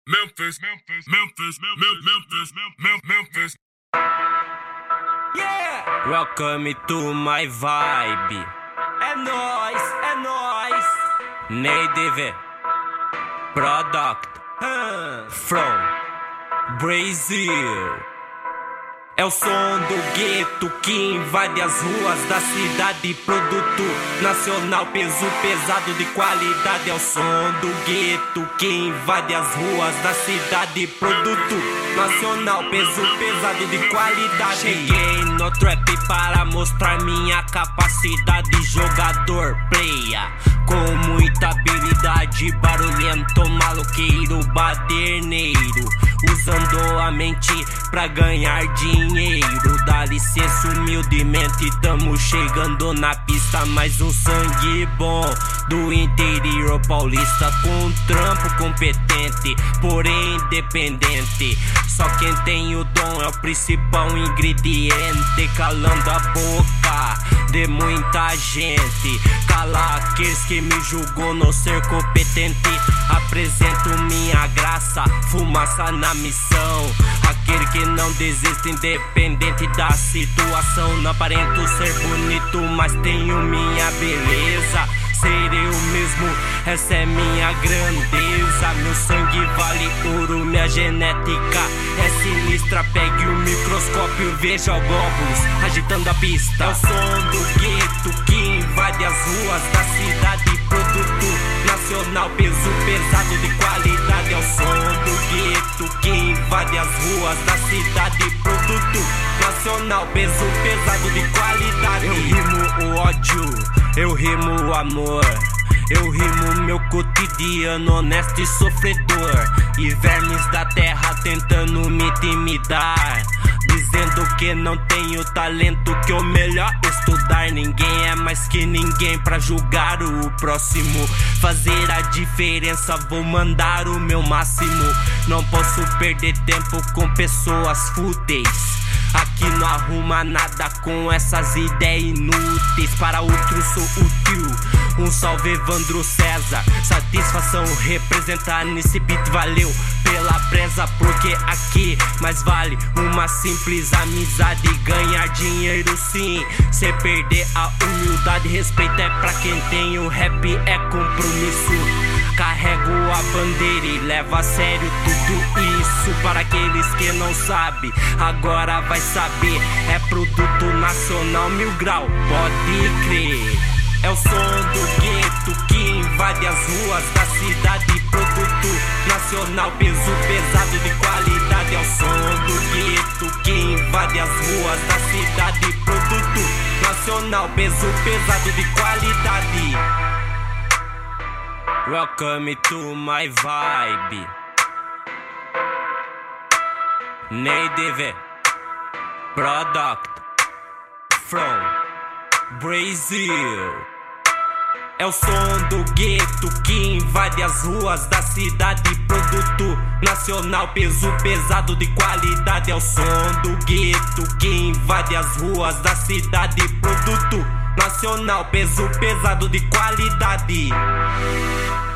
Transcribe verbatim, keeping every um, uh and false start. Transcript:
Memphis, Memphis, Memphis, Memphis, Memphis, Memphis. Yeah! Welcome to my vibe. É nóis, é nóis. Native Product huh. From Brazil. É o som do gueto que invade as ruas da cidade. Produto nacional, peso pesado de qualidade. É o som do gueto que invade as ruas da cidade. Produto nacional, peso pesado de qualidade. Cheguei no trap para mostrar minha capacidade. Jogador, player, com muita habilidade. Barulhento, maloqueiro, baderneiro, usando a mente pra ganhar dinheiro. Dá licença humildemente, tamo chegando na pista. Mais um sangue bom do interior paulista, com um trampo competente, porém independente. Só quem tem o dom é o principal ingrediente, calando a boca de muita gente. Cala aqueles que me julgou não ser competente. Apresento minha graça, fumaça na missão. Aquele que não desiste independente da situação. Não aparento ser bonito, mas tenho minha beleza. Ser eu mesmo, essa é minha grandeza. Meu sangue vale ouro, minha genética é sinistra. Pegue o microscópio, veja o glóbulos agitando a pista. É o som do gueto que invade as ruas da cidade. Produto nacional, peso pesado de qualidade. É o som do gueto que invade as ruas da cidade. Produto nacional, peso pesado de qualidade. Eu rimo o ódio, eu rimo o amor, eu rimo meu cotidiano honesto e sofredor. E vermes da terra tentando me intimidar, dizendo que não tenho talento, que o melhor estudar. Ninguém é mais que ninguém pra julgar o próximo. Fazer a diferença, vou mandar o meu máximo. Não posso perder tempo com pessoas fúteis. Aqui não arruma nada com essas ideias inúteis. Para outros sou útil. Um salve Evandro César, satisfação representar nesse beat. Valeu pela presa, porque aqui mais vale uma simples amizade. Ganhar dinheiro sim, sem perder a humildade. Respeito é pra quem tem, o rap é compromisso. Carrego a bandeira e levo a sério tudo isso. Para aqueles que não sabem, agora vai saber. É produto nacional, mil grau, pode crer. É o som do gueto que invade as ruas da cidade. Produto nacional, peso pesado de qualidade. É o som do gueto que invade as ruas da cidade. Produto nacional, peso pesado de qualidade. Welcome to my vibe. Native Product from Brazil. É o som do gueto que invade as ruas da cidade. Produto nacional, peso pesado de qualidade. É o som do gueto que invade as ruas da cidade. Produto nacional, peso pesado de qualidade.